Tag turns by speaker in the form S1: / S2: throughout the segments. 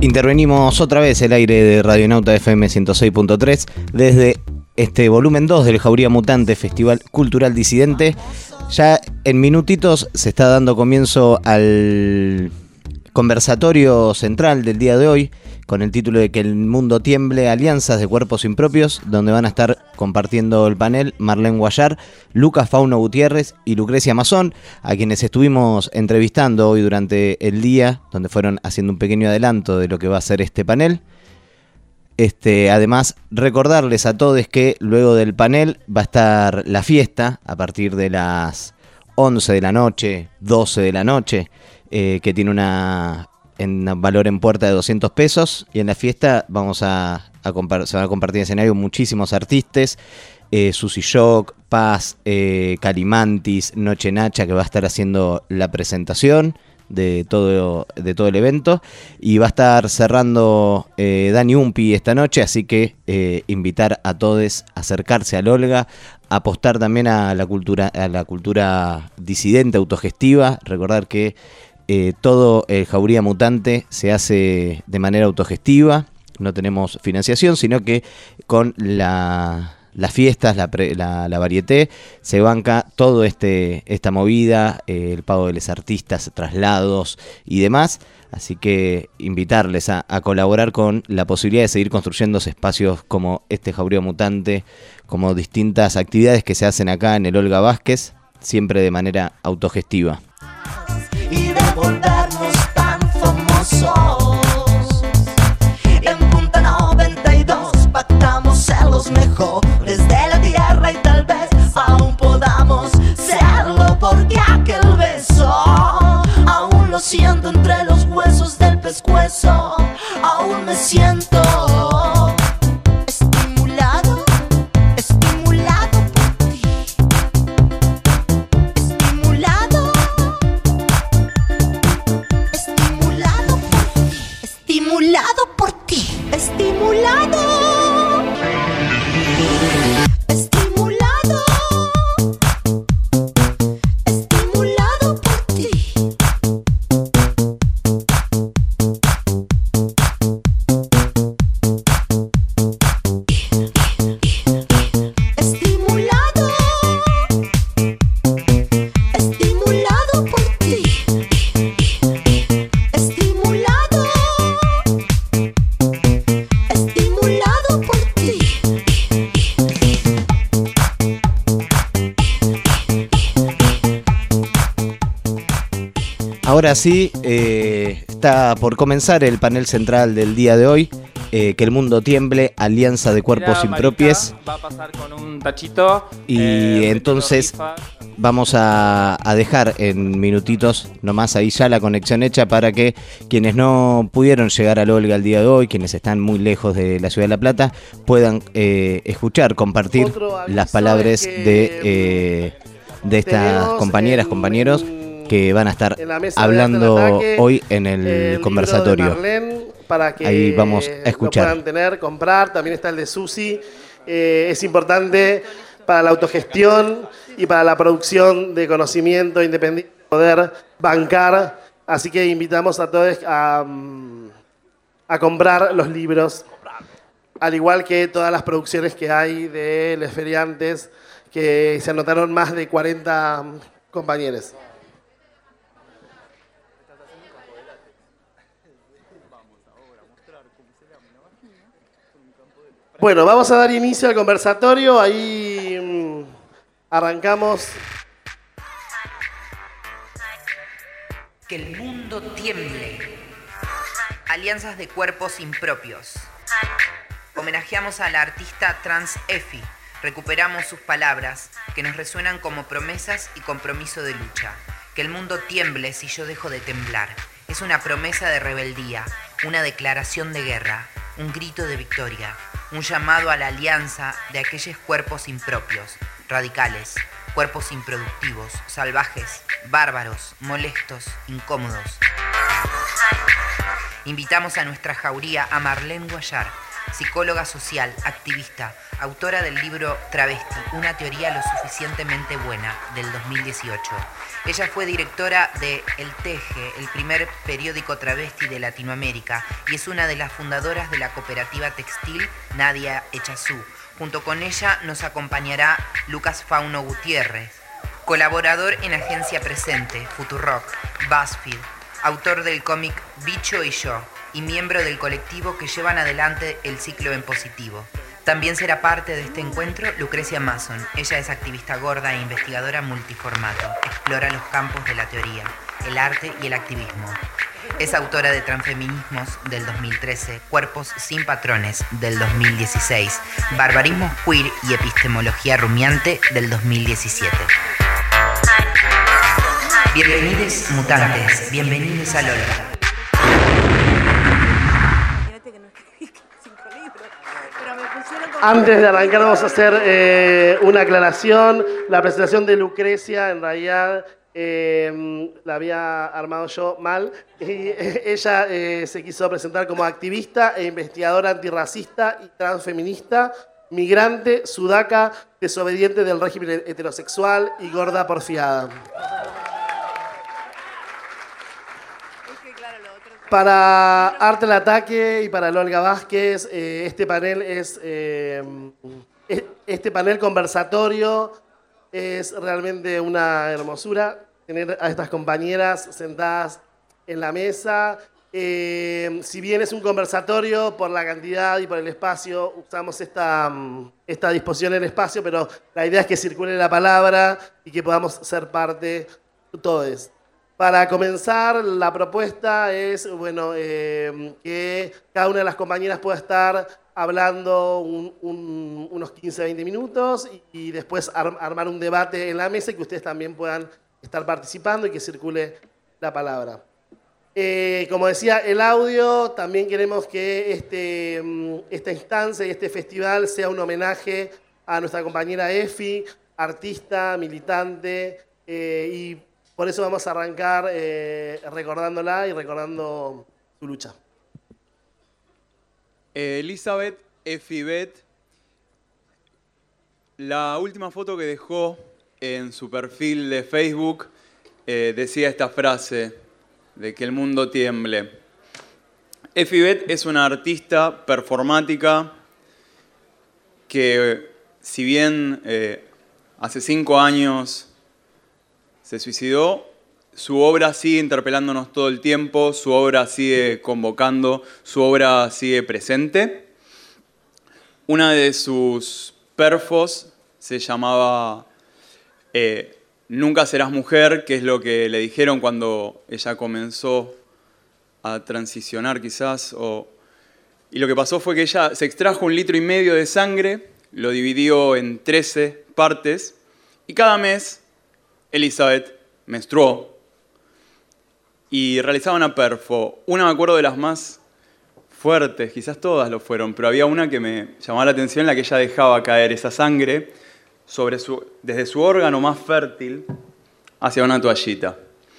S1: Intervenimos otra vez el aire de Radionauta FM 106.3 desde este volumen 2 del Jauría Mutante Festival Cultural Disidente. Ya en minutitos se está dando comienzo al conversatorio central del día de hoy con el título de Que el mundo tiemble, alianzas de cuerpos impropios, donde van a estar compartiendo el panel Marlene Guayar, Lucas Fauno Gutiérrez y Lucrecia Mazón, a quienes estuvimos entrevistando hoy durante el día, donde fueron haciendo un pequeño adelanto de lo que va a ser este panel. Además, recordarles a todos que luego del panel va a estar la fiesta a partir de las 11 de la noche, 12 de la noche, que tiene un valor en puerta de 200 pesos, y en la fiesta se van a compartir en escenario muchísimos artistas, Susi Shock, Paz, Calimantis, Noche Nacha, que va a estar haciendo la presentación de todo el evento, y va a estar cerrando Dani Umpi esta noche, así que invitar a todos a acercarse al Olga, apostar también a la cultura disidente, autogestiva. Recordar que todo el Jauría Mutante se hace de manera autogestiva, no tenemos financiación, sino que con las fiestas, la varieté, se banca todo esta movida, el pago de los artistas, traslados y demás. Así que invitarles a colaborar con la posibilidad de seguir construyendo espacios como este Jauría Mutante, como distintas actividades que se hacen acá en el Olga Vázquez, siempre de manera autogestiva.
S2: Y de volvernos tan famosos. En Punta 92 pactamos ser los mejores de la tierra, y tal vez aún podamos serlo, porque aquel beso aún lo siento entre los huesos del pescuezo. Aún me siento estimulado por ti. Estimulado por ti.
S1: Ahora sí, está por comenzar el panel central del día de hoy, Que el mundo tiemble, alianza de cuerpos impropios.
S3: Va a pasar con un tachito.
S1: Y entonces vamos a dejar en minutitos nomás ahí ya la conexión hecha para que quienes no pudieron llegar al Olga el día de hoy, quienes están muy lejos de la ciudad de La Plata, puedan escuchar, compartir las palabras de estas compañeros que van a estar hablando hoy en el conversatorio.
S4: Marlene, para que
S1: ahí vamos a escuchar.
S4: Lo puedan tener, comprar. También está el de Susi. Es importante para la autogestión y para la producción de conocimiento independiente, poder bancar. Así que invitamos a todos a comprar los libros, al igual que todas las producciones que hay de los feriantes, que se anotaron más de 40 compañeros. Bueno, vamos a dar inicio al conversatorio. Ahí arrancamos.
S5: Que el mundo tiemble. Alianzas de cuerpos impropios. Homenajeamos a la artista trans Efi. Recuperamos sus palabras, que nos resuenan como promesas y compromiso de lucha. Que el mundo tiemble si yo dejo de temblar. Es una promesa de rebeldía, una declaración de guerra, un grito de victoria, un llamado a la alianza de aquellos cuerpos impropios, radicales, cuerpos improductivos, salvajes, bárbaros, molestos, incómodos. Invitamos a nuestra jauría a Marlene Guayar, psicóloga social, activista, autora del libro Travesti, una teoría lo suficientemente buena, del 2018. Ella fue directora de El Teje, el primer periódico travesti de Latinoamérica, y es una de las fundadoras de la cooperativa textil Nadia Echazú. Junto con ella nos acompañará Lucas Fauno Gutiérrez, colaborador en Agencia Presente, Futurock, BuzzFeed, autor del cómic Bicho y Yo, y miembro del colectivo que llevan adelante el ciclo en positivo. También será parte de este encuentro Lucrecia Mason. Ella es activista gorda e investigadora multiformato. Explora los campos de la teoría, el arte y el activismo. Es autora de Transfeminismos del 2013, Cuerpos sin patrones del 2016, Barbarismos queer y Epistemología rumiante del 2017. Bienvenidos mutantes, bienvenidos a Olga.
S4: Antes de arrancar vamos a hacer una aclaración. La presentación de Lucrecia en realidad la había armado yo mal. Ella se quiso presentar como activista e investigadora antirracista y transfeminista, migrante, sudaca, desobediente del régimen heterosexual y gorda porfiada. Para Arte al Ataque y para Olga Vázquez, este panel conversatorio es realmente una hermosura. Tener a estas compañeras sentadas en la mesa. Si bien es un conversatorio, por la cantidad y por el espacio, usamos esta disposición en el espacio, pero la idea es que circule la palabra y que podamos ser parte todos. Para comenzar, la propuesta es que cada una de las compañeras pueda estar hablando unos 15-20 minutos y después armar un debate en la mesa y que ustedes también puedan estar participando y que circule la palabra. Como decía, el audio, también queremos que esta instancia y este festival sea un homenaje a nuestra compañera Efi, artista, militante, y por eso vamos a arrancar recordándola y recordando su lucha.
S6: Elizabeth Efibet, la última foto que dejó en su perfil de Facebook decía esta frase de que el mundo tiemble. Efibet es una artista performática que, si bien hace 5 años se suicidó, su obra sigue interpelándonos todo el tiempo, su obra sigue convocando, su obra sigue presente. Una de sus perfos se llamaba Nunca serás mujer, que es lo que le dijeron cuando ella comenzó a transicionar quizás. Y lo que pasó fue que ella se extrajo 1,5 litros de sangre, lo dividió en 13 partes y cada mes Elizabeth menstruó y realizaba una perfo. Una me acuerdo de las más fuertes, quizás todas lo fueron, pero había una que me llamaba la atención en la que ella dejaba caer esa sangre desde su órgano más fértil hacia una toallita.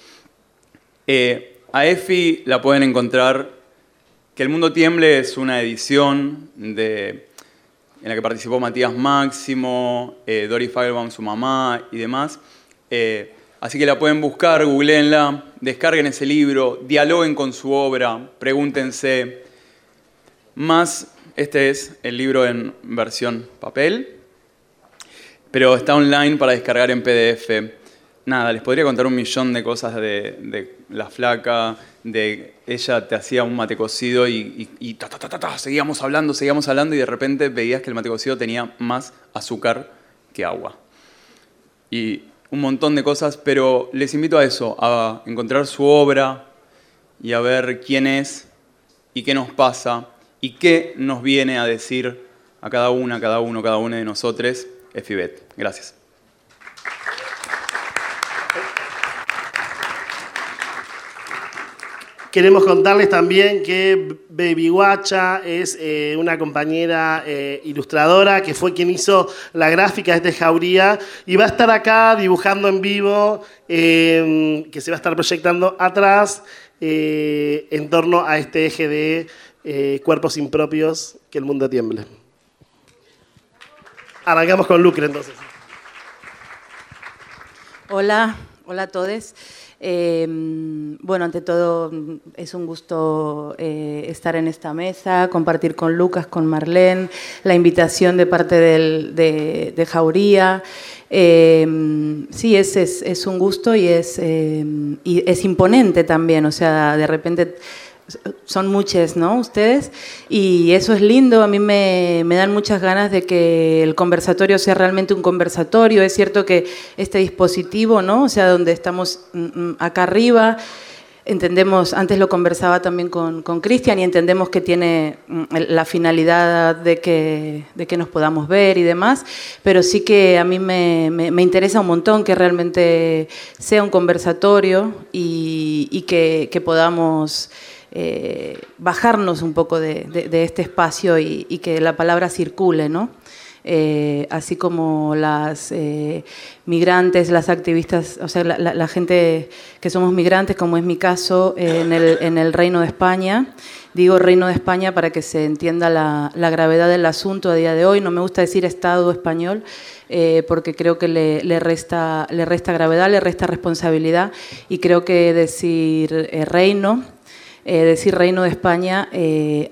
S6: A Efi la pueden encontrar, Que el mundo tiemble es una edición en la que participó Matías Máximo, Dori Feigelbaum, su mamá y demás. Así que la pueden buscar, googleenla, descarguen ese libro, dialoguen con su obra, pregúntense más. Este es el libro en versión papel, pero está online para descargar en PDF. Nada, les podría contar 1.000.000 de cosas de la flaca, de ella te hacía un mate cocido y seguíamos hablando y de repente veías que el mate cocido tenía más azúcar que agua. Y un montón de cosas, pero les invito a eso, a encontrar su obra y a ver quién es y qué nos pasa y qué nos viene a decir a cada una de nosotros, Efibet. Gracias.
S4: Queremos contarles también que Baby Guacha es una compañera ilustradora que fue quien hizo la gráfica de este Jauría y va a estar acá dibujando en vivo, que se va a estar proyectando atrás en torno a este eje de cuerpos impropios, que el mundo tiemble. Arrancamos con Lucre entonces.
S7: Hola a todos. Bueno, ante todo es un gusto estar en esta mesa, compartir con Lucas, con Marlene, la invitación de parte de Jauría. Sí, es un gusto y es imponente también, o sea, de repente son muchos, ¿no? Ustedes, y eso es lindo. A mí me dan muchas ganas de que el conversatorio sea realmente un conversatorio. Es cierto que este dispositivo, ¿no? O sea, donde estamos acá arriba, entendemos, antes lo conversaba también con Cristian, y entendemos que tiene la finalidad de que nos podamos ver y demás, pero sí que a mí me interesa un montón que realmente sea un conversatorio y que podamos bajarnos un poco de este espacio y que la palabra circule, ¿no? Así como las migrantes, las activistas, o sea, la gente que somos migrantes, como es mi caso, en el Reino de España. Digo Reino de España para que se entienda la gravedad del asunto a día de hoy. No me gusta decir Estado español, porque creo que le resta gravedad, le resta responsabilidad, y creo que decir reino de España le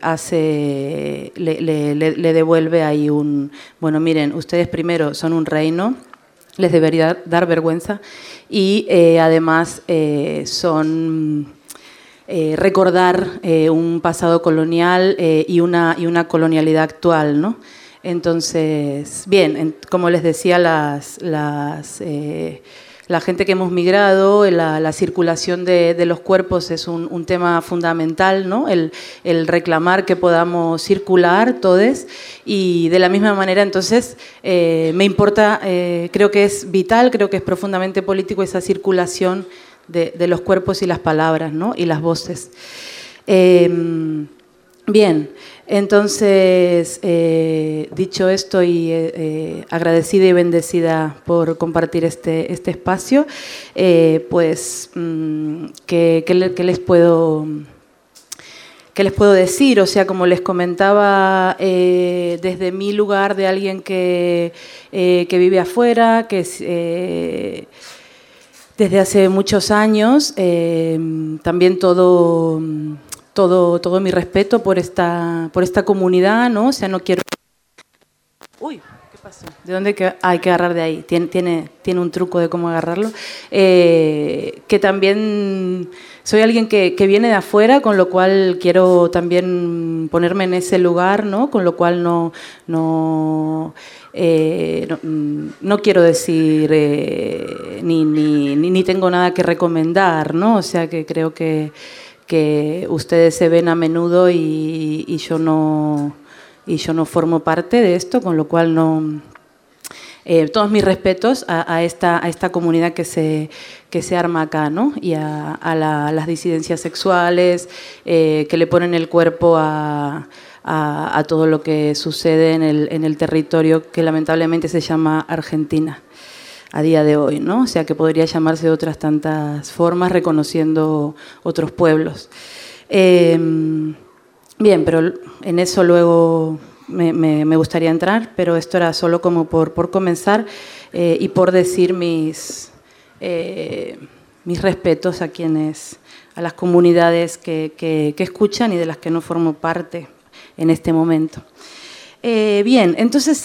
S7: devuelve ahí un... Bueno, miren, ustedes primero son un reino, les debería dar vergüenza, y además son... recordar un pasado colonial y una colonialidad actual, ¿no? Entonces, bien, como les decía, la gente que hemos migrado, la circulación de los cuerpos es un tema fundamental, ¿no? El reclamar que podamos circular todos, y de la misma manera, entonces, me importa, creo que es vital, creo que es profundamente político esa circulación de los cuerpos y las palabras, ¿no? Y las voces. Bien, entonces, dicho esto, y agradecida y bendecida por compartir este espacio, pues, ¿qué les puedo decir? O sea, como les comentaba, desde mi lugar de alguien que vive afuera, que desde hace muchos años, también todo mi respeto por esta comunidad, ¿no? O sea, no quiero... Uy, ¿qué pasó? ¿De dónde hay que agarrar de ahí? Tiene un truco de cómo agarrarlo. Que también soy alguien que viene de afuera, con lo cual quiero también ponerme en ese lugar, ¿no? Con lo cual no quiero decir ni tengo nada que recomendar, ¿no? O sea, que creo que ustedes se ven a menudo y yo no formo parte de esto, con lo cual no... todos mis respetos a esta comunidad que se arma acá, ¿no? Y a las disidencias sexuales, que le ponen el cuerpo a todo lo que sucede en el territorio que lamentablemente se llama Argentina a día de hoy, ¿no? O sea, que podría llamarse de otras tantas formas, reconociendo otros pueblos. Bien, pero en eso luego me gustaría entrar, pero esto era solo como por comenzar, y por decir mis respetos a las comunidades que escuchan y de las que no formo parte en este momento. Bien, entonces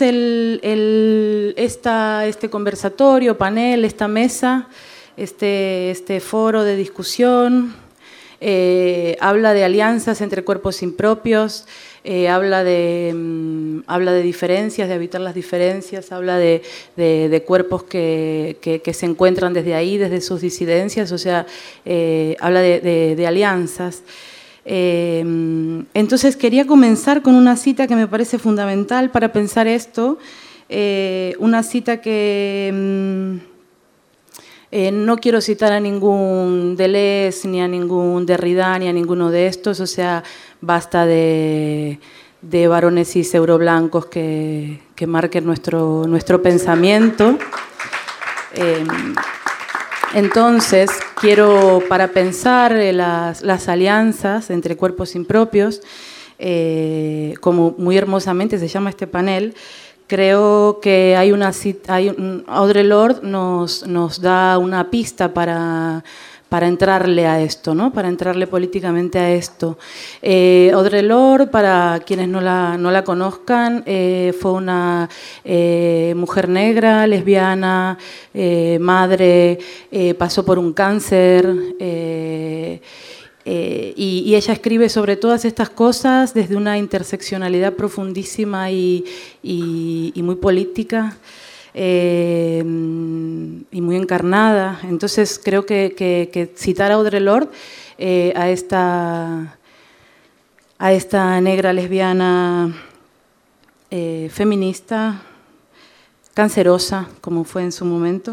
S7: este conversatorio, panel, esta mesa, este foro de discusión, habla de alianzas entre cuerpos impropios, habla de diferencias, de habitar las diferencias, habla de cuerpos que se encuentran desde ahí, desde sus disidencias, o sea, habla de alianzas. Entonces quería comenzar con una cita que me parece fundamental para pensar esto, una cita que No quiero citar a ningún Deleuze, ni a ningún Derrida, ni a ninguno de estos, o sea, basta de varones cis euroblancos que marquen nuestro pensamiento. Entonces, quiero, para pensar las alianzas entre cuerpos impropios, como muy hermosamente se llama este panel, creo que Audre Lorde nos da una pista para entrarle a esto, ¿no? Para entrarle políticamente a esto. Audre Lorde, para quienes no la conozcan, fue una mujer negra, lesbiana, madre, pasó por un cáncer, y ella escribe sobre todas estas cosas desde una interseccionalidad profundísima y muy política. Y muy encarnada. Entonces creo que citar a Audre Lorde, a esta negra lesbiana feminista, cancerosa, como fue en su momento,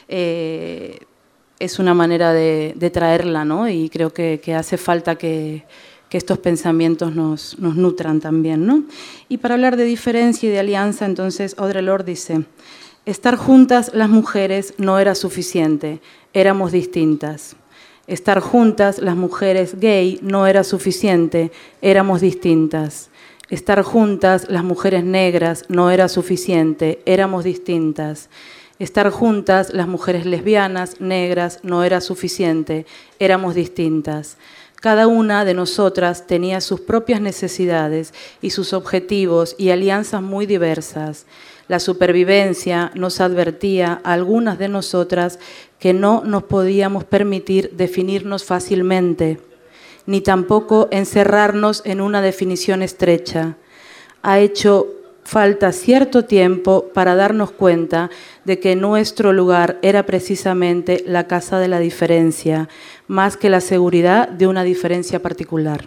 S7: es una manera de traerla, ¿no? Y creo que hace falta que estos pensamientos nos nutran también, ¿no? Y para hablar de diferencia y de alianza, entonces Audre Lorde dice: estar juntas las mujeres no era suficiente, éramos distintas. Estar juntas las mujeres gay no era suficiente, éramos distintas. Estar juntas las mujeres negras no era suficiente, éramos distintas. Estar juntas las mujeres lesbianas, negras, no era suficiente, éramos distintas. Cada una de nosotras tenía sus propias necesidades y sus objetivos y alianzas muy diversas. La supervivencia nos advertía a algunas de nosotras que no nos podíamos permitir definirnos fácilmente, ni tampoco encerrarnos en una definición estrecha. Ha hecho falta cierto tiempo para darnos cuenta de que nuestro lugar era precisamente la casa de la diferencia, más que la seguridad de una diferencia particular.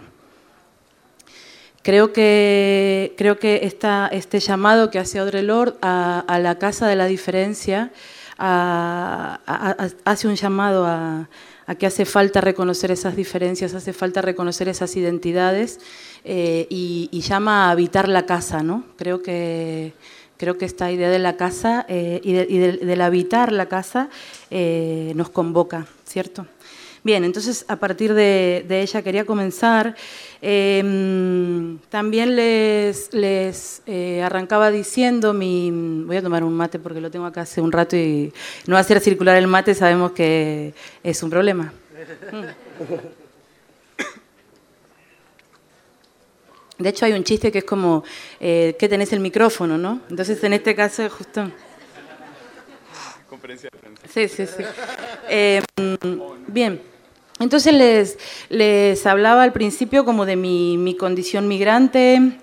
S7: Creo que este llamado que hace Audre Lorde a la casa de la diferencia hace un llamado a que hace falta reconocer esas diferencias, hace falta reconocer esas identidades y llama a habitar la casa, ¿no? Creo que esta idea de la casa y del habitar la casa nos convoca, ¿cierto? Bien, entonces a partir de ella quería comenzar. También les arrancaba diciendo voy a tomar un mate porque lo tengo acá hace un rato y no hacer circular el mate sabemos que es un problema. De hecho hay un chiste que es como que tenés el micrófono, ¿no? Entonces en este caso es justo...
S6: Conferencia de prensa.
S7: Sí. Bien. Entonces les hablaba al principio como de mi condición migrante,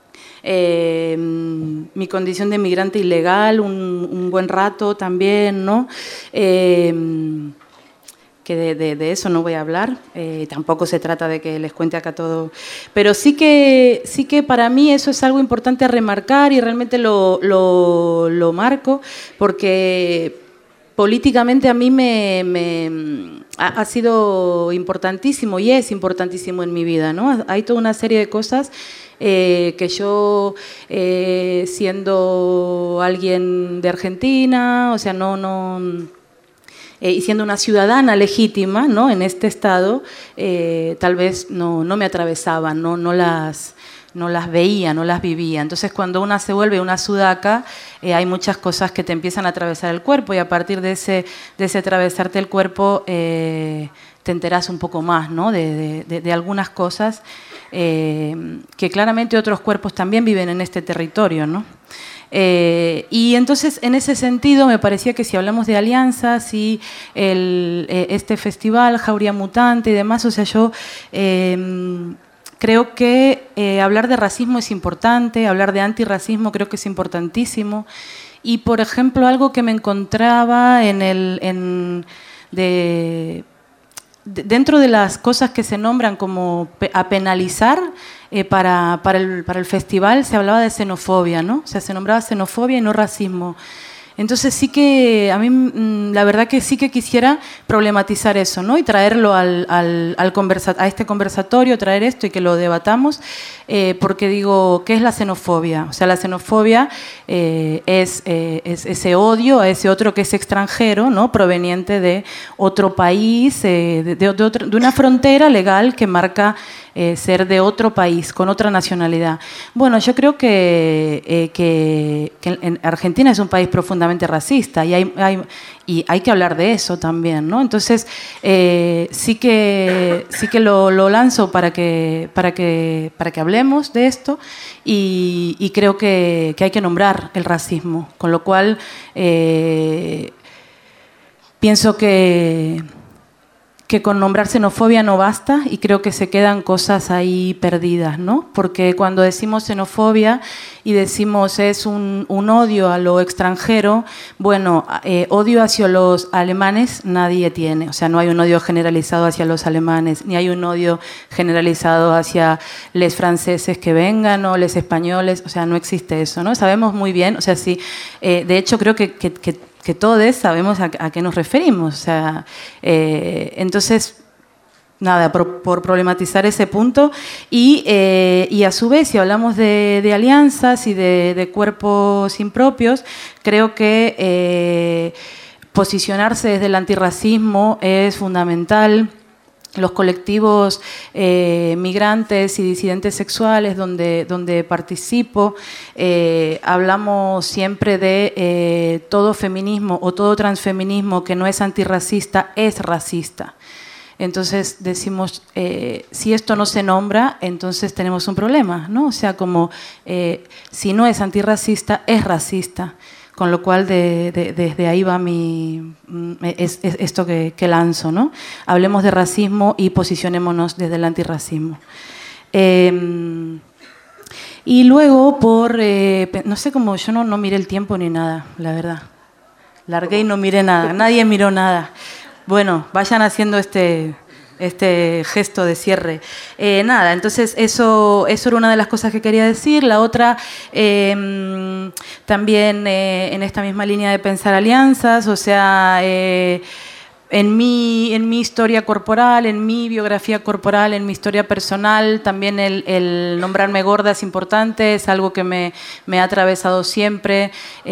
S7: mi condición de migrante ilegal, un buen rato también, ¿no? Que de eso no voy a hablar, tampoco se trata de que les cuente acá todo, pero sí que para mí eso es algo importante a remarcar y realmente lo marco porque políticamente a mí ha sido importantísimo y es importantísimo en mi vida, ¿no? Hay toda una serie de cosas que yo, siendo alguien de Argentina, o sea, y siendo una ciudadana legítima, ¿no? En este estado, tal vez no me atravesaban, no las veía, no las vivía. Entonces, cuando una se vuelve una sudaca, hay muchas cosas que te empiezan a atravesar el cuerpo y a partir de ese atravesarte el cuerpo te enterás un poco más, ¿no? de algunas cosas que claramente otros cuerpos también viven en este territorio, ¿no? Y entonces, en ese sentido, me parecía que si hablamos de alianzas y este festival, Jauría Mutante y demás, o sea, yo... creo que hablar de racismo es importante, hablar de antirracismo creo que es importantísimo. Y, por ejemplo, algo que me encontraba dentro de las cosas que se nombran como a penalizar para el festival, se hablaba de xenofobia, ¿no? O sea, se nombraba xenofobia y no racismo. Entonces sí que a mí la verdad que sí que quisiera problematizar eso, ¿no? Y traerlo a este conversatorio, traer esto y que lo debatamos, porque digo, ¿qué es la xenofobia? O sea, la xenofobia es ese odio a ese otro que es extranjero, ¿no? Proveniente de otro país, de una frontera legal que marca ser de otro país, con otra nacionalidad. Bueno, yo creo que en Argentina es un país profundamente racista y hay que hablar de eso también, ¿no? Entonces, sí que lo lanzo para que hablemos de esto y creo que hay que nombrar el racismo, con lo cual pienso que con nombrar xenofobia no basta y creo que se quedan cosas ahí perdidas, ¿no? Porque cuando decimos xenofobia y decimos es un odio a lo extranjero, bueno, odio hacia los alemanes nadie tiene, o sea, no hay un odio generalizado hacia los alemanes, ni hay un odio generalizado hacia los franceses que vengan o los españoles, o sea, no existe eso, ¿no? Sabemos muy bien, o sea, sí, de hecho creo que todos sabemos a qué nos referimos. O sea, entonces, nada, por problematizar ese punto. Y a su vez, si hablamos de alianzas y de cuerpos impropios, creo que posicionarse desde el antirracismo es fundamental. Los colectivos migrantes y disidentes sexuales donde participo, hablamos siempre de todo feminismo o todo transfeminismo que no es antirracista, es racista. Entonces decimos, si esto no se nombra, entonces tenemos un problema, ¿no? O sea, como si no es antirracista, es racista. Con lo cual, desde ahí va esto que lanzo, ¿no? Hablemos de racismo y posicionémonos desde el antirracismo. Y luego, no sé cómo, yo no miré el tiempo ni nada, la verdad. Largué y no miré nada, nadie miró nada. Bueno, vayan haciendo este gesto de cierre. Nada, entonces eso era una de las cosas que quería decir. La otra, también en esta misma línea de pensar alianzas, o sea, en mi historia corporal, en mi biografía corporal, en mi historia personal, también el nombrarme gorda es importante, es algo que me ha atravesado siempre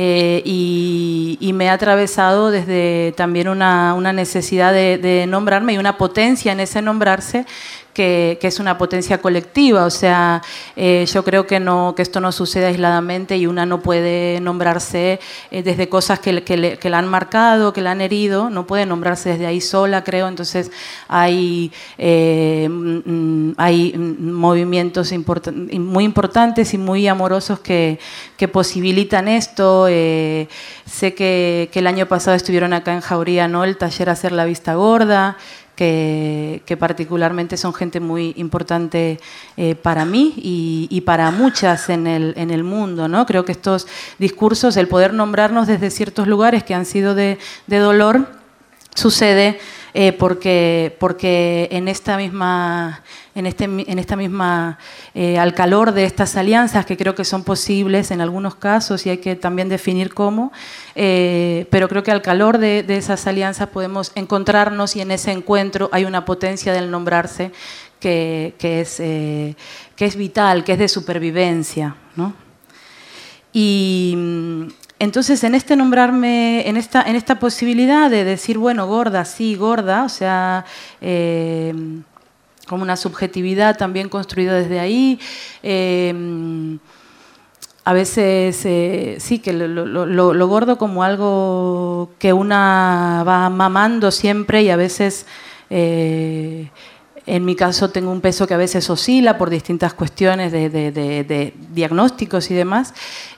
S7: y me ha atravesado desde también una necesidad de nombrarme y una potencia en ese nombrarse que es una potencia colectiva, o sea, yo creo que esto no sucede aisladamente y una no puede nombrarse desde cosas que la han marcado, que la han herido, no puede nombrarse desde ahí sola, creo, entonces hay movimientos muy importantes y muy amorosos que posibilitan esto. Sé que el año pasado estuvieron acá en Jauría, ¿no? El taller Hacer la Vista Gorda, que particularmente son gente muy importante para mí y para muchas en el mundo, ¿no? Creo que estos discursos, el poder nombrarnos desde ciertos lugares que han sido de dolor, sucede porque en esta misma al calor de estas alianzas, que creo que son posibles en algunos casos y hay que también definir cómo, pero creo que al calor de esas alianzas podemos encontrarnos y en ese encuentro hay una potencia del nombrarse que es vital, que es de supervivencia, ¿no? Y entonces, en este nombrarme, en esta posibilidad de decir, bueno, gorda, sí, gorda, o sea, como una subjetividad también construida desde ahí, a veces sí, que lo gordo como algo que una va mamando siempre y a veces... En mi caso tengo un peso que a veces oscila por distintas cuestiones de diagnósticos y demás,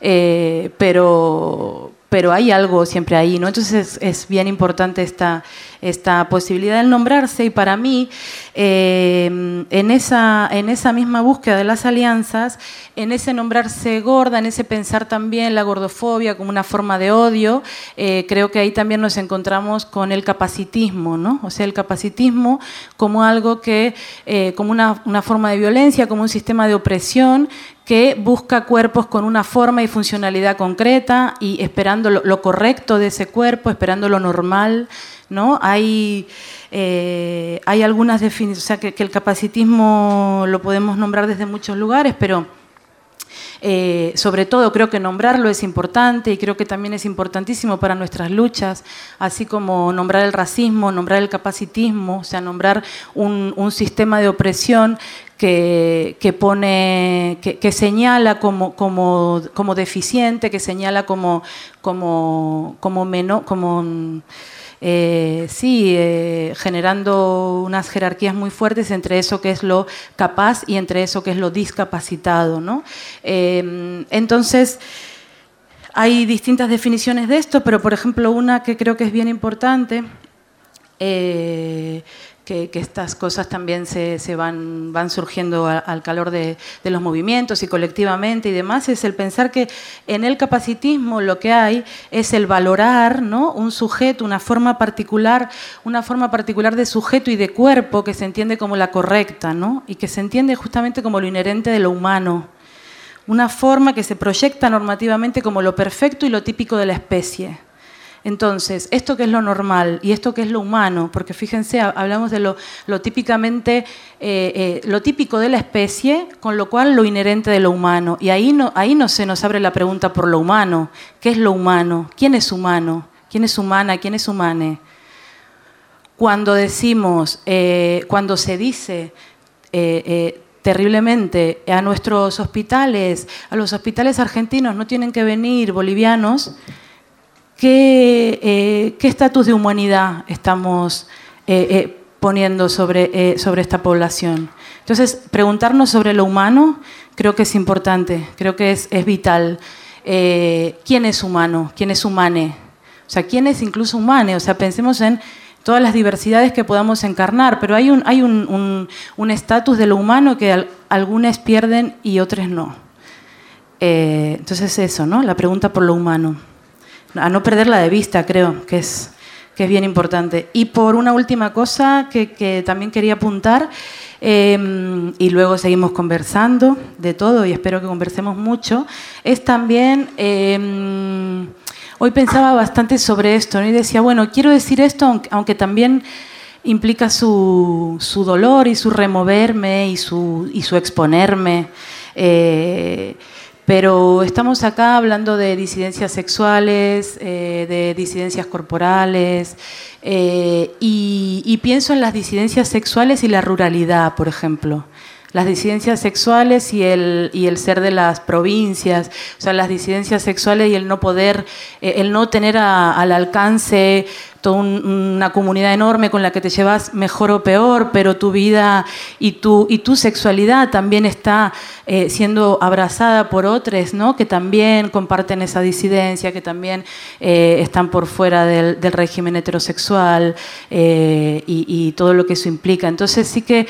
S7: pero hay algo siempre ahí, ¿no? Entonces es bien importante esta posibilidad del nombrarse y para mí en esa misma búsqueda de las alianzas, en ese nombrarse gorda, en ese pensar también la gordofobia como una forma de odio, creo que ahí también nos encontramos con el capacitismo, ¿no? O sea, el capacitismo como algo que, como una forma de violencia, como un sistema de opresión que busca cuerpos con una forma y funcionalidad concreta y esperando lo correcto de ese cuerpo, esperando lo normal, ¿no? Hay algunas definiciones, o sea, que el capacitismo lo podemos nombrar desde muchos lugares, pero sobre todo creo que nombrarlo es importante y creo que también es importantísimo para nuestras luchas, así como nombrar el racismo, nombrar el capacitismo, o sea, nombrar un sistema de opresión que señala como deficiente, que señala generando unas jerarquías muy fuertes entre eso que es lo capaz y entre eso que es lo discapacitado, ¿no? Entonces, hay distintas definiciones de esto, pero por ejemplo una que creo que es bien importante, que estas cosas también se van surgiendo al calor de los movimientos y colectivamente y demás, es el pensar que en el capacitismo lo que hay es el valorar, ¿no?, un sujeto, una forma particular de sujeto y de cuerpo que se entiende como la correcta, ¿no?, y que se entiende justamente como lo inherente de lo humano. Una forma que se proyecta normativamente como lo perfecto y lo típico de la especie. Entonces, esto que es lo normal y esto que es lo humano, porque fíjense, hablamos de lo típicamente, lo típico de la especie, con lo cual lo inherente de lo humano. Y ahí no se nos abre la pregunta por lo humano. ¿Qué es lo humano? ¿Quién es humano? ¿Quién es humana? ¿Quién es humane? Cuando se dice terriblemente a nuestros hospitales, a los hospitales argentinos no tienen que venir bolivianos, ¿qué estatus de humanidad estamos poniendo sobre esta población? Entonces, preguntarnos sobre lo humano creo que es importante, creo que es vital. ¿Quién es humano? ¿Quién es humane? O sea, ¿quién es incluso humane? O sea, pensemos en todas las diversidades que podamos encarnar, pero hay un estatus de lo humano que algunos pierden y otros no. Entonces eso, ¿no? La pregunta por lo humano. A no perderla de vista, creo que es bien importante. Y por una última cosa que también quería apuntar, y luego seguimos conversando de todo y espero que conversemos mucho, es también, hoy pensaba bastante sobre esto, ¿no? Y decía, bueno, quiero decir esto, aunque también implica su dolor y su removerme y su exponerme, pero estamos acá hablando de disidencias sexuales, de disidencias corporales, y pienso en las disidencias sexuales y la ruralidad, por ejemplo. Las disidencias sexuales y el ser de las provincias, o sea, las disidencias sexuales y el no poder, el no tener al alcance toda una comunidad enorme con la que te llevas mejor o peor, pero tu vida y tu sexualidad también está siendo abrazada por otros, ¿no?, que también comparten esa disidencia, que también están por fuera del régimen heterosexual y todo lo que eso implica. Entonces sí que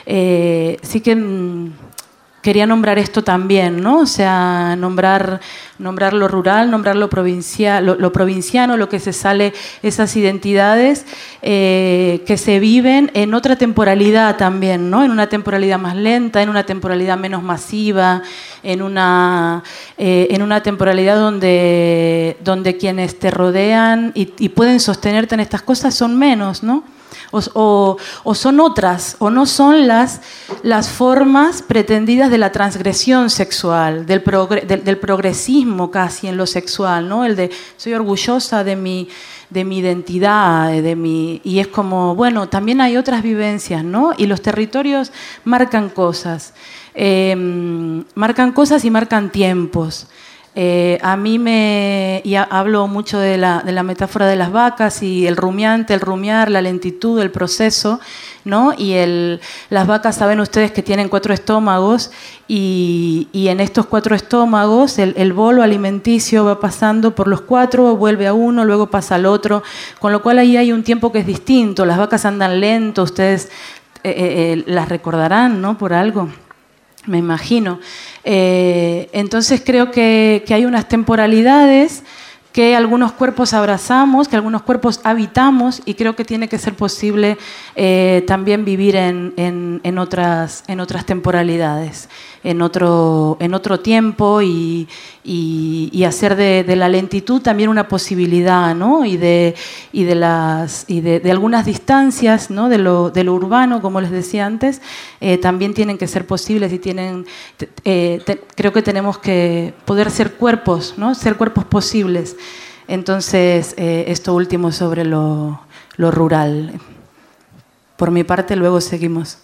S7: quería nombrar esto también, ¿no? O sea, nombrar lo rural, nombrar lo provinciano, lo que se sale, esas identidades que se viven en otra temporalidad también, ¿no? En una temporalidad más lenta, en una temporalidad menos masiva, en una temporalidad donde quienes te rodean y pueden sostenerte en estas cosas son menos, ¿no? O son otras, o no son las formas pretendidas de la transgresión sexual, del progresismo casi en lo sexual, ¿no? El de soy orgullosa de mi identidad, y es como, bueno, también hay otras vivencias, ¿no? Y los territorios marcan cosas y marcan tiempos. A mí hablo mucho de la metáfora de las vacas y el rumiante, el rumiar, la lentitud, el proceso, ¿no? Y las vacas, saben ustedes que tienen 4 estómagos y en estos 4 estómagos el bolo alimenticio va pasando por los 4, vuelve a uno, luego pasa al otro, con lo cual ahí hay un tiempo que es distinto. Las vacas andan lento, ustedes las recordarán, ¿no? Por algo. Me imagino. Entonces creo que hay unas temporalidades que algunos cuerpos abrazamos, que algunos cuerpos habitamos, y creo que tiene que ser posible también vivir en otras temporalidades, en otro tiempo, y hacer de la lentitud también una posibilidad, ¿no? y de algunas distancias, ¿no? de lo urbano, como les decía antes, también tienen que ser posibles, y creo que tenemos que poder ser cuerpos, ¿no? Ser cuerpos posibles. Entonces, esto último sobre lo rural. Por mi parte, luego seguimos.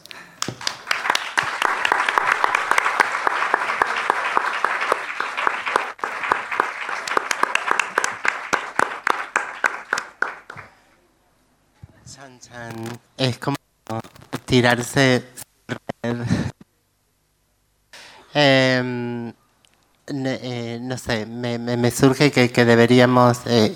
S8: Chan, chan. Es como tirarse. No sé, me surge que deberíamos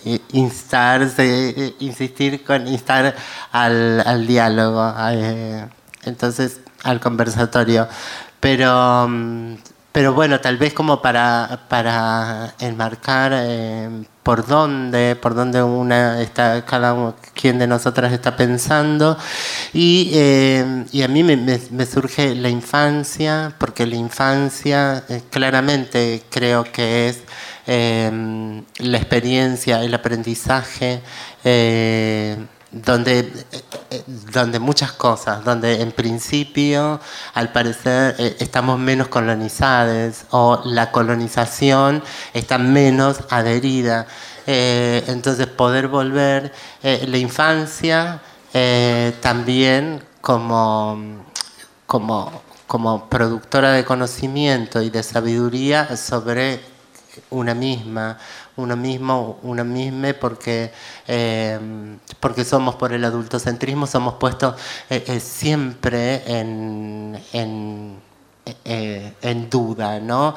S8: insistir con instar al diálogo, entonces al conversatorio, pero bueno, tal vez como para enmarcar por dónde una está, quien de nosotras está pensando, y a mí me surge la infancia, porque la infancia claramente creo que es la experiencia, el aprendizaje, donde muchas cosas, donde en principio, al parecer, estamos menos colonizados, o la colonización está menos adherida. Entonces, poder volver la infancia también como productora de conocimiento y de sabiduría sobre una misma, porque somos, por el adultocentrismo, somos puestos siempre en duda, ¿no?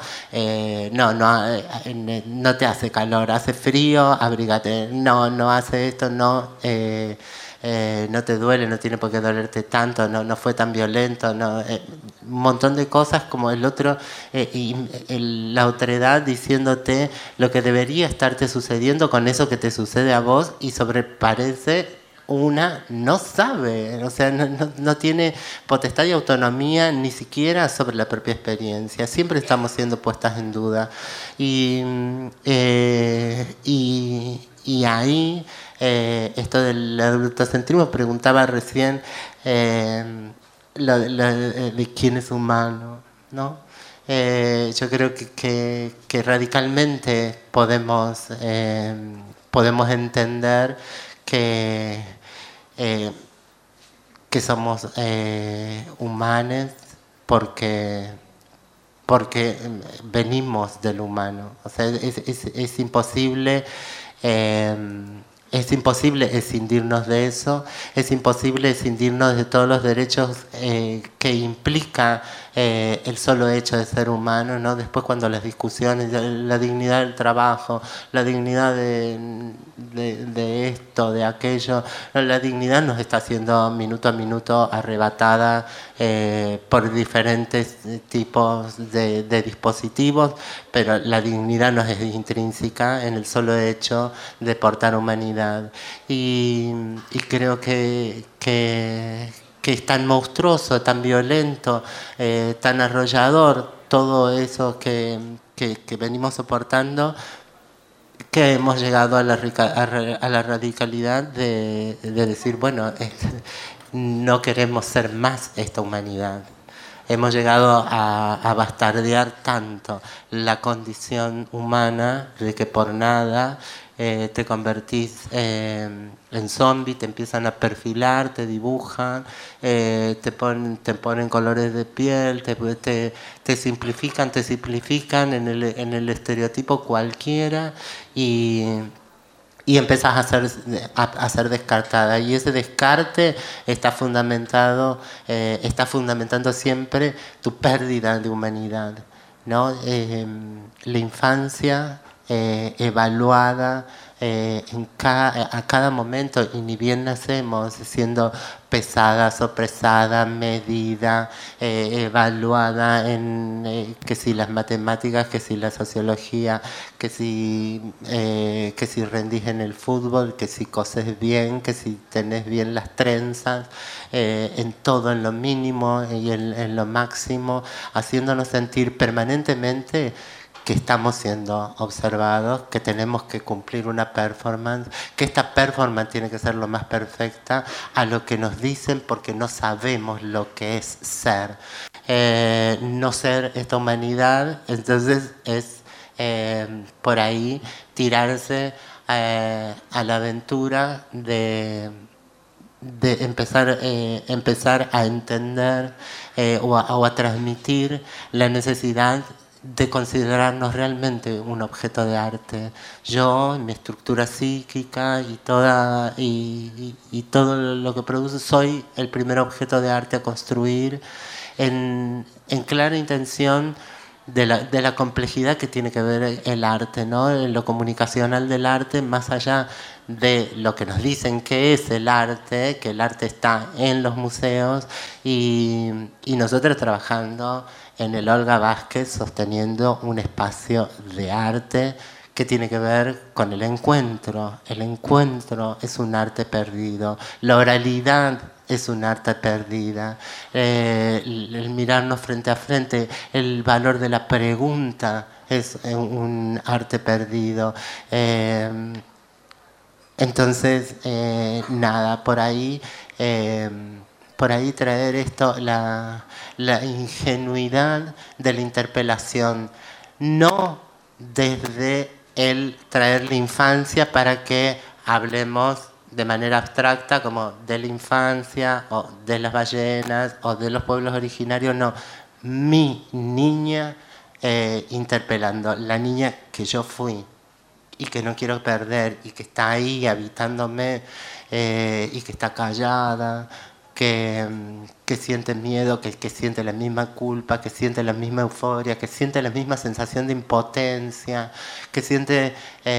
S8: No te hace calor, hace frío, abrígate. No hace esto, no te duele, no tiene por qué dolerte tanto, no fue tan violento, un montón de cosas como el otro, y la otredad diciéndote lo que debería estarte sucediendo con eso que te sucede a vos, y parece una no sabe, o sea, no tiene potestad y autonomía ni siquiera sobre la propia experiencia. Siempre estamos siendo puestas en duda, y ahí esto del adultocentrismo, preguntaba recién de quién es humano, ¿no? Yo creo que radicalmente podemos entender que somos humanos porque venimos del humano. O sea, es imposible. Es imposible escindirnos de eso, es imposible escindirnos de todos los derechos que implica el solo hecho de ser humano, ¿no? Después, cuando las discusiones, la dignidad del trabajo, la dignidad de esto, de aquello, la dignidad nos está siendo minuto a minuto arrebatada por diferentes tipos de dispositivos, pero la dignidad nos es intrínseca en el solo hecho de portar humanidad. Y creo que es tan monstruoso, tan violento, tan arrollador todo eso que venimos soportando, que hemos llegado a la radicalidad de decir, bueno, no queremos ser más esta humanidad. Hemos llegado a bastardear tanto la condición humana de que por nada te convertís en zombie, te empiezan a perfilar, te dibujan, te ponen colores de piel, te simplifican en el estereotipo cualquiera, y empezás a ser descartada, y ese descarte está fundamentando siempre tu pérdida de humanidad, ¿no? La infancia evaluada a cada momento, y ni bien nacemos siendo pesada, sopresada, medida, evaluada en que si las matemáticas, que si la sociología, que si rendís en el fútbol, que si coses bien, que si tenés bien las trenzas, en todo, en lo mínimo y en lo máximo, haciéndonos sentir permanentemente que estamos siendo observados, que tenemos que cumplir una performance, que esta performance tiene que ser lo más perfecta a lo que nos dicen, porque no sabemos lo que es ser. No ser esta humanidad, entonces es por ahí tirarse a la aventura de empezar a entender o a transmitir la necesidad de considerarnos realmente un objeto de arte. Yo, mi estructura psíquica y todo lo que produce, soy el primer objeto de arte a construir en clara intención de la complejidad que tiene que ver el arte, ¿no? En lo comunicacional del arte, más allá de lo que nos dicen que es el arte, que el arte está en los museos, y nosotros trabajando en el Olga Vázquez, sosteniendo un espacio de arte que tiene que ver con el encuentro. El encuentro es un arte perdido. La oralidad es un arte perdida. El mirarnos frente a frente, el valor de la pregunta es un arte perdido. Entonces, nada, por ahí traer esto, la ingenuidad de la interpelación, no desde el traer la infancia para que hablemos de manera abstracta como de la infancia o de las ballenas o de los pueblos originarios, no, mi niña interpelando, la niña que yo fui y que no quiero perder y que está ahí habitándome y que está callada, que siente miedo, que siente la misma culpa, que siente la misma euforia, que siente la misma sensación de impotencia, que siente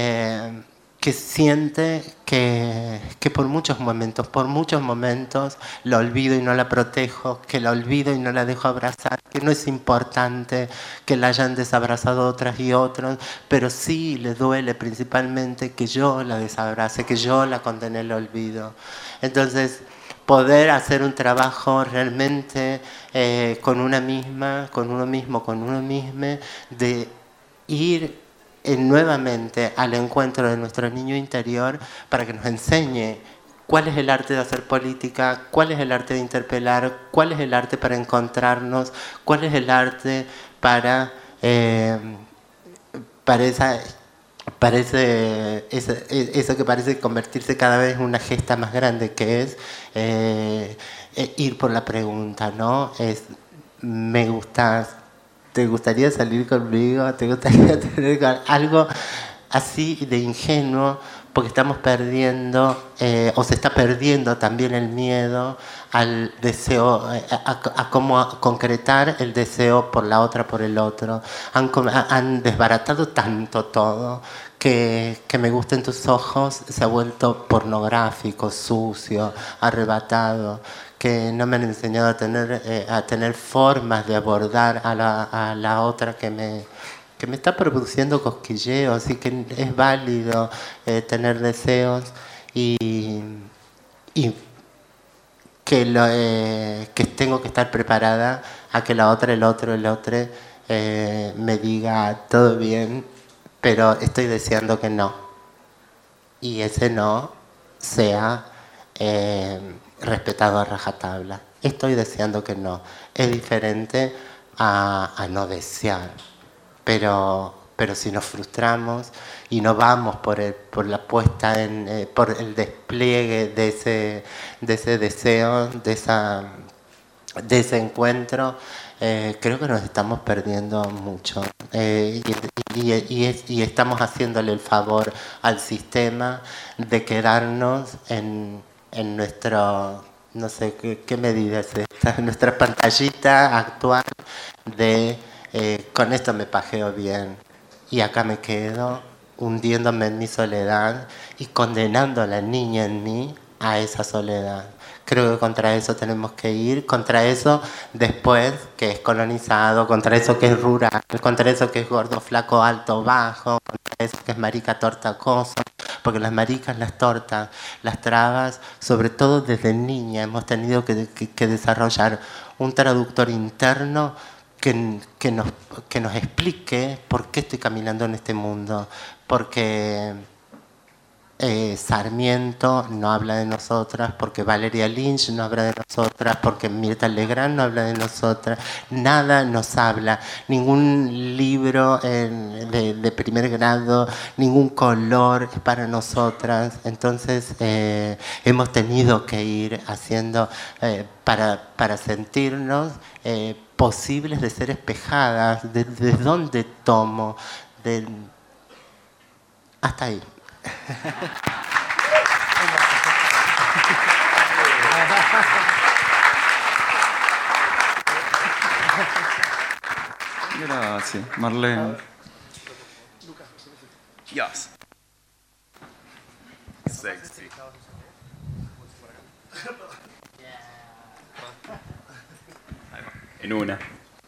S8: que por muchos momentos la olvido y no la protejo, que la olvido y no la dejo abrazar, que no es importante que la hayan desabrazado otras y otros, pero sí le duele principalmente que yo la desabrace, que yo la condene al olvido. Entonces, poder hacer un trabajo realmente con una misma, con uno mismo, con uno mismo, de ir nuevamente al encuentro de nuestro niño interior para que nos enseñe cuál es el arte de hacer política, cuál es el arte de interpelar, cuál es el arte para encontrarnos, cuál es el arte para eso que parece convertirse cada vez en una gesta más grande, que es ir por la pregunta, ¿no? Es, me gustas, ¿te gustaría salir conmigo? ¿Te gustaría tener algo así de ingenuo? Porque estamos perdiendo, o se está perdiendo también el miedo al deseo, a cómo concretar el deseo por la otra, por el otro. Han desbaratado tanto todo que me gusten tus ojos se ha vuelto pornográfico, sucio, arrebatado, que no me han enseñado a tener formas de abordar a la otra que me está produciendo cosquilleos, y que es válido tener deseos y que tengo que estar preparada a que la otra, el otro me diga todo bien, pero estoy deseando que no. Y ese no sea respetado a rajatabla. Estoy deseando que no. Es diferente a no desear. Pero si nos frustramos y no vamos por la puesta por el despliegue de ese deseo, de ese encuentro, creo que nos estamos perdiendo mucho. Y estamos haciéndole el favor al sistema de quedarnos en nuestro, no sé qué medida es esta, nuestra pantallita actual de con esto me pajeo bien y acá me quedo hundiéndome en mi soledad y condenando a la niña en mí a esa soledad. Creo que contra eso tenemos que ir, contra eso después que es colonizado, contra eso que es rural, contra eso que es gordo, flaco, alto, bajo, contra eso que es marica, torta, cosa. Porque las maricas, las tortas, las trabas, sobre todo desde niña hemos tenido que desarrollar un traductor interno que nos explique por qué estoy caminando en este mundo. Porque Sarmiento no habla de nosotras, porque Valeria Lynch no habla de nosotras, porque Mirta Legrand no habla de nosotras, nada nos habla, ningún libro de primer grado, ningún color es para nosotras. Entonces hemos tenido que ir haciendo para sentirnos posibles de ser espejadas, de dónde tomo, hasta ahí.
S6: Gracias, Marlene. Yes. Sexy. En una.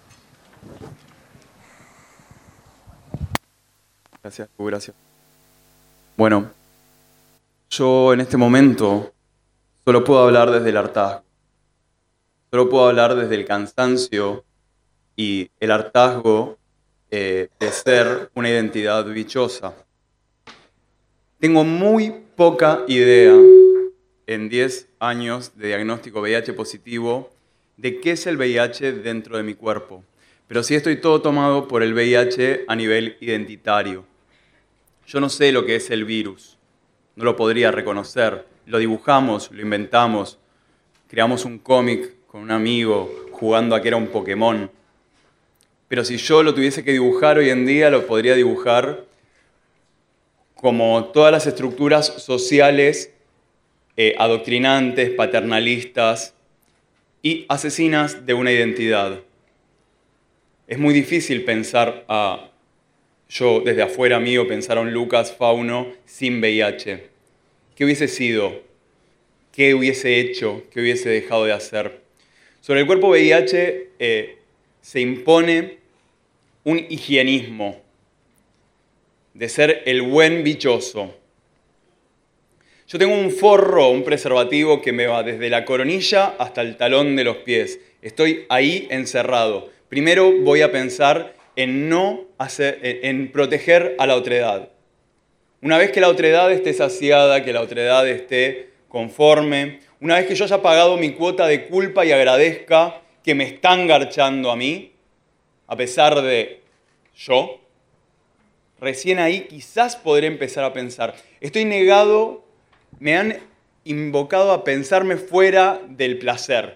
S6: Gracias, gracias. Bueno, yo en este momento solo puedo hablar desde el hartazgo. Solo puedo hablar desde el cansancio y el hartazgo de ser una identidad bichosa. Tengo muy poca idea, en 10 años de diagnóstico VIH positivo, de qué es el VIH dentro de mi cuerpo. Pero sí estoy todo tomado por el VIH a nivel identitario. Yo no sé lo que es el virus, no lo podría reconocer. Lo dibujamos, lo inventamos, creamos un cómic con un amigo jugando a que era un Pokémon. Pero si yo lo tuviese que dibujar hoy en día, lo podría dibujar como todas las estructuras sociales adoctrinantes, paternalistas y asesinas de una identidad. Es muy difícil pensar yo desde afuera mío, pensar a un Lucas Fauno sin VIH. ¿Qué hubiese sido? ¿Qué hubiese hecho? ¿Qué hubiese dejado de hacer? Sobre el cuerpo VIH se impone un higienismo de ser el buen bichoso. Yo tengo un forro, un preservativo que me va desde la coronilla hasta el talón de los pies. Estoy ahí encerrado. Primero voy a pensar en proteger a la otredad. Una vez que la otredad esté saciada, que la otredad esté conforme, una vez que yo haya pagado mi cuota de culpa y agradezca que me están garchando a mí, a pesar de yo, recién ahí quizás podré empezar a pensar. Estoy negado, me han invocado a pensarme fuera del placer.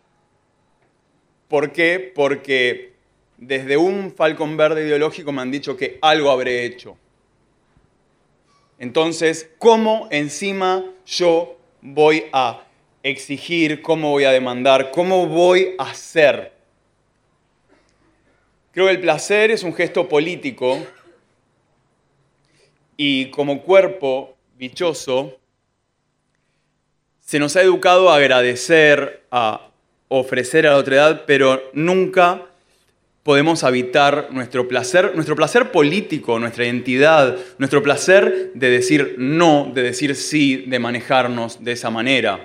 S6: ¿Por qué? Porque desde un falcón verde ideológico me han dicho que algo habré hecho. Entonces, ¿cómo encima yo voy a exigir, cómo voy a demandar, cómo voy a hacer? Creo que el placer es un gesto político y como cuerpo bichoso se nos ha educado a agradecer, a ofrecer a la otredad, pero nunca podemos habitar nuestro placer político, nuestra identidad, nuestro placer de decir no, de decir sí, de manejarnos de esa manera.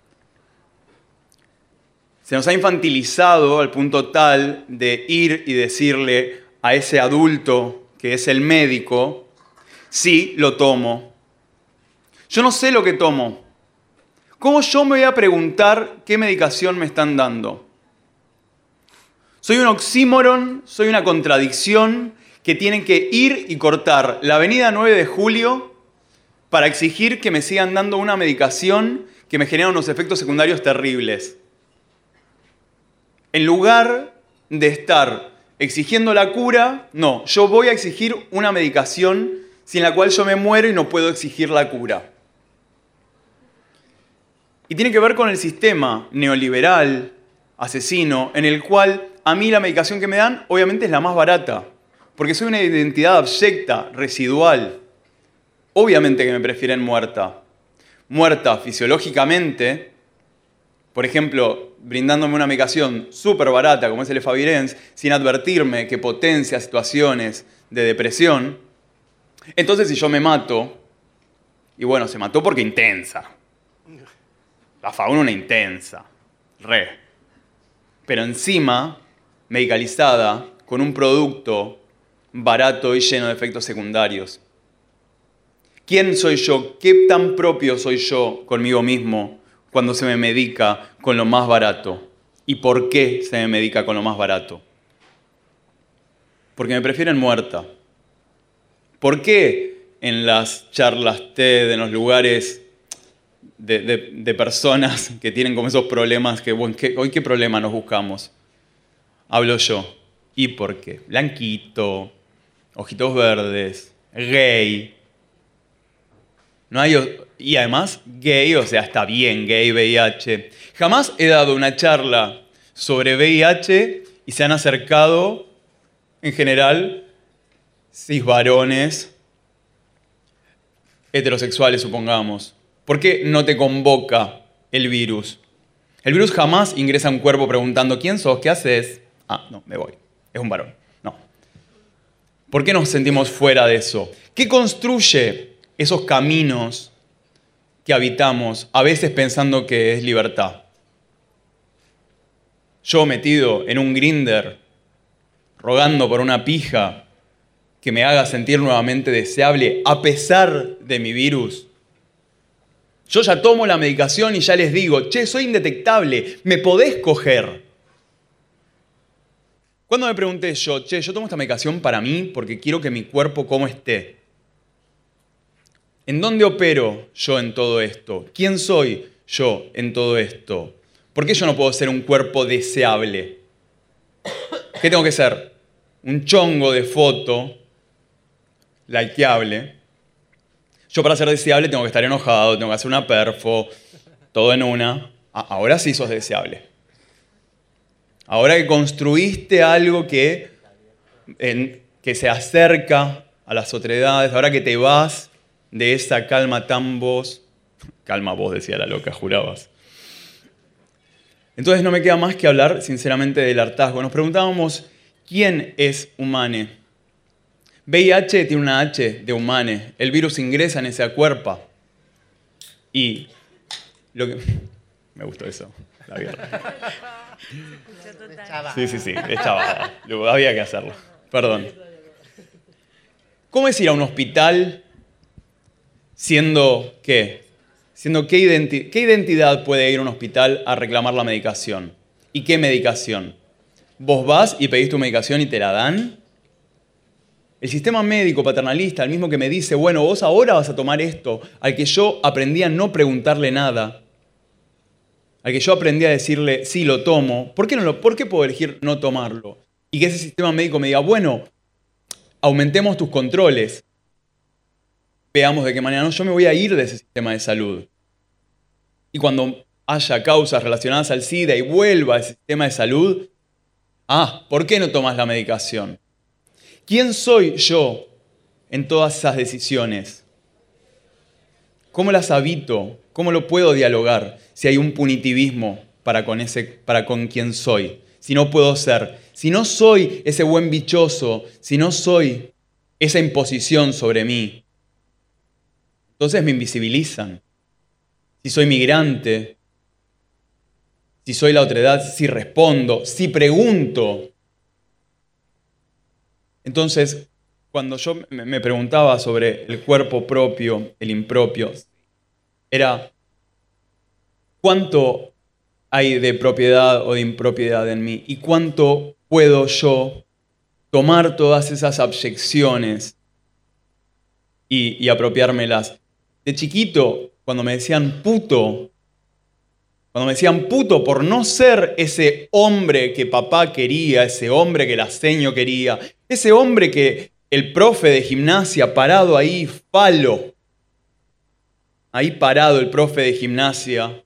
S6: Se nos ha infantilizado al punto tal de ir y decirle a ese adulto que es el médico, sí, lo tomo. Yo no sé lo que tomo. ¿Cómo yo me voy a preguntar qué medicación me están dando? Soy un oxímoron, soy una contradicción que tienen que ir y cortar la avenida 9 de Julio para exigir que me sigan dando una medicación que me genera unos efectos secundarios terribles. En lugar de estar exigiendo la cura, no, yo voy a exigir una medicación sin la cual yo me muero y no puedo exigir la cura. Y tiene que ver con el sistema neoliberal, asesino, en el cual a mí la medicación que me dan obviamente es la más barata, porque soy una identidad abyecta, residual. Obviamente que me prefieren muerta. Muerta fisiológicamente, por ejemplo, brindándome una medicación súper barata como es el Efavirenz, sin advertirme que potencia situaciones de depresión. Entonces, si yo me mato, y bueno, se mató porque intensa. La fauna una intensa. Re. Pero encima, medicalizada, con un producto barato y lleno de efectos secundarios. ¿Quién soy yo? ¿Qué tan propio soy yo conmigo mismo cuando se me medica con lo más barato? ¿Y por qué se me medica con lo más barato? Porque me prefieren muerta. ¿Por qué en las charlas TED, en los lugares de personas que tienen como esos problemas, hoy qué problema nos buscamos? Hablo yo. ¿Y por qué? Blanquito, ojitos verdes, gay. No hay, y además, gay, o sea, está bien, gay, VIH. Jamás he dado una charla sobre VIH y se han acercado, en general, cis varones, heterosexuales, supongamos. ¿Por qué no te convoca el virus? El virus jamás ingresa a un cuerpo preguntando ¿quién sos? ¿Qué haces? Ah, no, me voy. Es un varón. No. ¿Por qué nos sentimos fuera de eso? ¿Qué construye esos caminos que habitamos, a veces pensando que es libertad? Yo metido en un Grindr, rogando por una pija que me haga sentir nuevamente deseable a pesar de mi virus. Yo ya tomo la medicación y ya les digo, che, soy indetectable, ¿me podés coger? Cuando me pregunté yo, che, yo tomo esta medicación para mí porque quiero que mi cuerpo como esté. ¿En dónde opero yo en todo esto? ¿Quién soy yo en todo esto? ¿Por qué yo no puedo ser un cuerpo deseable? ¿Qué tengo que ser? Un chongo de foto, likeable. Yo para ser deseable tengo que estar enojado, tengo que hacer una perfo, todo en una. Ahora sí sos deseable. Ahora que construiste algo que se acerca a las otredades, ahora que te vas de esa calma vos, decía la loca, jurabas. Entonces no me queda más que hablar sinceramente del hartazgo. Nos preguntábamos, ¿quién es humane? VIH tiene una H de humane. El virus ingresa en ese cuerpo. Y lo que... Me gustó eso, la guerra. Sí, es chavada. Había que hacerlo. Perdón. ¿Cómo es ir a un hospital siendo qué? ¿Qué identidad puede ir a un hospital a reclamar la medicación? ¿Y qué medicación? ¿Vos vas y pedís tu medicación y te la dan? El sistema médico paternalista, el mismo que me dice, bueno, vos ahora vas a tomar esto, al que yo aprendí a no preguntarle nada, al que yo aprendí a decirle, sí, lo tomo, ¿por qué puedo elegir no tomarlo? Y que ese sistema médico me diga, bueno, aumentemos tus controles, veamos de qué manera no, yo me voy a ir de ese sistema de salud. Y cuando haya causas relacionadas al SIDA y vuelva a ese sistema de salud, ¿por qué no tomas la medicación? ¿Quién soy yo en todas esas decisiones? ¿Cómo las habito? ¿Cómo lo puedo dialogar si hay un punitivismo para con quien soy? Si no puedo ser, si no soy ese buen bichoso, si no soy esa imposición sobre mí, entonces me invisibilizan. Si soy migrante, si soy la otredad, si respondo, si pregunto. Entonces, cuando yo me preguntaba sobre el cuerpo propio, el impropio, era ¿cuánto hay de propiedad o de impropiedad en mí? ¿Y cuánto puedo yo tomar todas esas abyecciones y apropiármelas? De chiquito, cuando me decían puto por no ser ese hombre que papá quería, ese hombre que la seño quería, ese hombre que el profe de gimnasia parado ahí, falo, ahí parado el profe de gimnasia,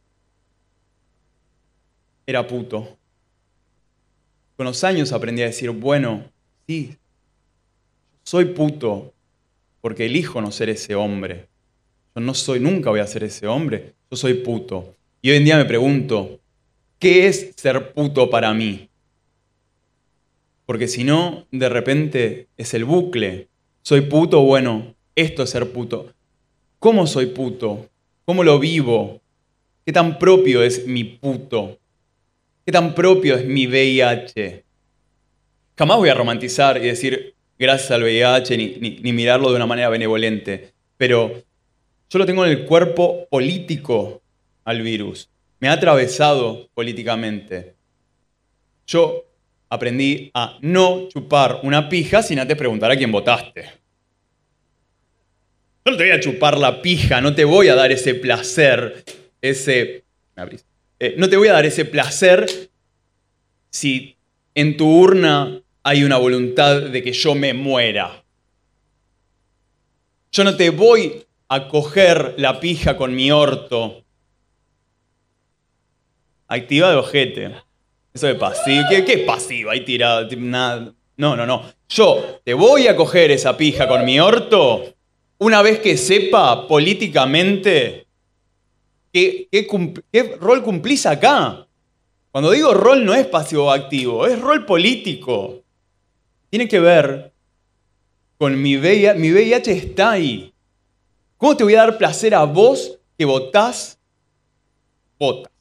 S6: era puto. Con los años aprendí a decir, bueno, sí, soy puto, porque elijo no ser ese hombre. Yo no soy, nunca voy a ser ese hombre, yo soy puto. Y hoy en día me pregunto, ¿qué es ser puto para mí? Porque si no, de repente es el bucle. Soy puto, bueno, esto es ser puto. ¿Cómo soy puto? ¿Cómo lo vivo? ¿Qué tan propio es mi puto? ¿Qué tan propio es mi VIH? Jamás voy a romantizar y decir gracias al VIH ni mirarlo de una manera benevolente. Pero yo lo tengo en el cuerpo político al virus. Me ha atravesado políticamente. Yo aprendí a no chupar una pija sin antes preguntar a quién votaste. Yo no te voy a chupar la pija, no te voy a dar ese placer, no te voy a dar ese placer si en tu urna hay una voluntad de que yo me muera. Yo no te voy a coger la pija con mi orto. Activa de ojete. Eso de pasiva. ¿Qué es pasiva? Ahí tirada. Nada. No. Yo te voy a coger esa pija con mi orto una vez que sepa políticamente qué rol cumplís acá. Cuando digo rol no es pasivo-activo, es rol político. Tiene que ver con mi VIH. Mi VIH está ahí. ¿Cómo te voy a dar placer a vos que votás? Votas.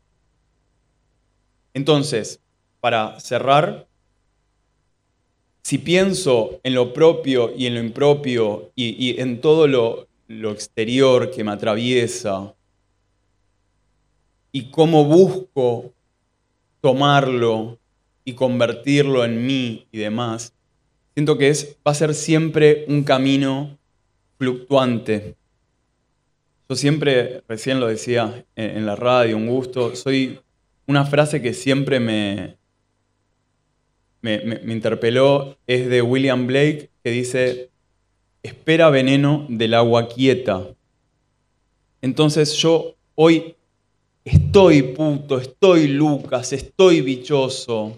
S6: Entonces, para cerrar, si pienso en lo propio y en lo impropio y en todo lo exterior que me atraviesa y cómo busco tomarlo y convertirlo en mí y demás, siento que va a ser siempre un camino fluctuante. Yo siempre, recién lo decía en la radio, un gusto, una frase que siempre me interpeló es de William Blake, que dice, espera veneno del agua quieta. Entonces yo hoy estoy puto, estoy Lucas, estoy bichoso.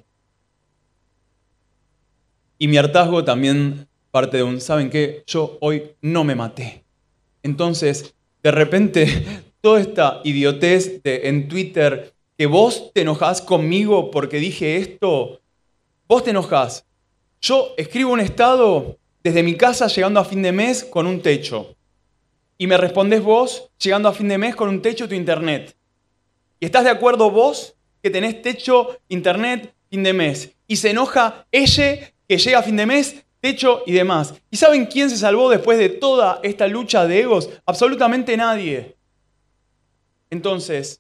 S6: Y mi hartazgo también parte de ¿saben qué? Yo hoy no me maté. Entonces, de repente, toda esta idiotez en Twitter, que vos te enojás conmigo porque dije esto, vos te enojás. Yo escribo un estado desde mi casa llegando a fin de mes con un techo. Y me respondés vos llegando a fin de mes con un techo tu internet. ¿Y estás de acuerdo vos que tenés techo, internet, fin de mes? Y se enoja ella que llega a fin de mes, techo y demás. ¿Y saben quién se salvó después de toda esta lucha de egos? Absolutamente nadie. Entonces,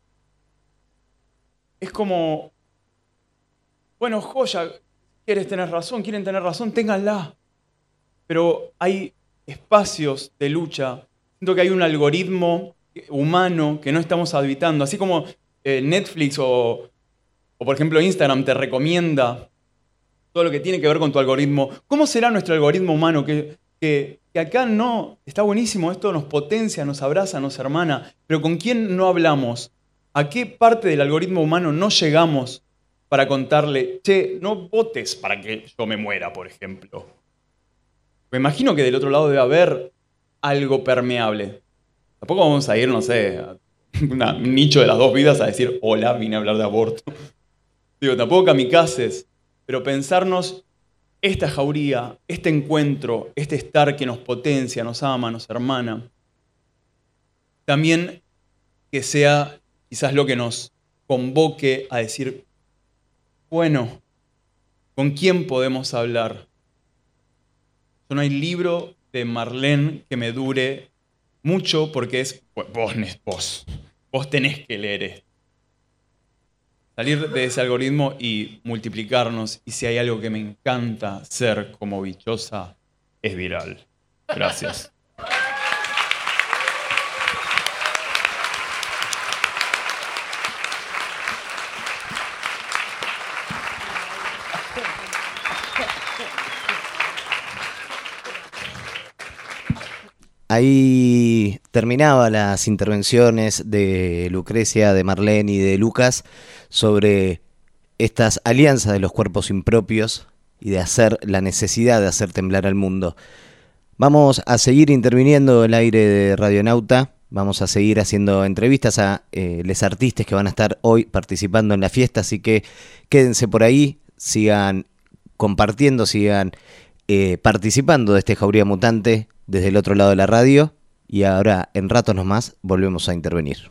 S6: es como, bueno, joya, quieren tener razón, ténganla. Pero hay espacios de lucha. Siento que hay un algoritmo humano que no estamos habitando. Así como Netflix o por ejemplo Instagram te recomienda todo lo que tiene que ver con tu algoritmo. ¿Cómo será nuestro algoritmo humano? Que acá no, está buenísimo, esto nos potencia, nos abraza, nos hermana, pero ¿con quién no hablamos? ¿A qué parte del algoritmo humano no llegamos para contarle, che, no votes para que yo me muera, por ejemplo? Me imagino que del otro lado debe haber algo permeable. Tampoco vamos a ir, no sé, a un nicho de las dos vidas a decir, hola, vine a hablar de aborto. Digo, tampoco kamikazes, pero pensarnos esta jauría, este encuentro, este estar que nos potencia, nos ama, nos hermana, también que sea quizás lo que nos convoque a decir, bueno, ¿con quién podemos hablar? No hay libro de Marlene que me dure mucho porque es, vos tenés que leer esto. Salir de ese algoritmo y multiplicarnos, y si hay algo que me encanta ser como bichosa, es viral. Gracias.
S1: Ahí terminaba las intervenciones de Lucrecia, de Marlene y de Lucas sobre estas alianzas de los cuerpos impropios y de hacer la necesidad de hacer temblar al mundo. Vamos a seguir interviniendo el aire de Radionauta. Vamos a seguir haciendo entrevistas a los artistas que van a estar hoy participando en la fiesta, así que quédense por ahí, sigan compartiendo, sigan participando de este Jauría Mutante desde el otro lado de la radio, y ahora en ratos nomás volvemos a intervenir.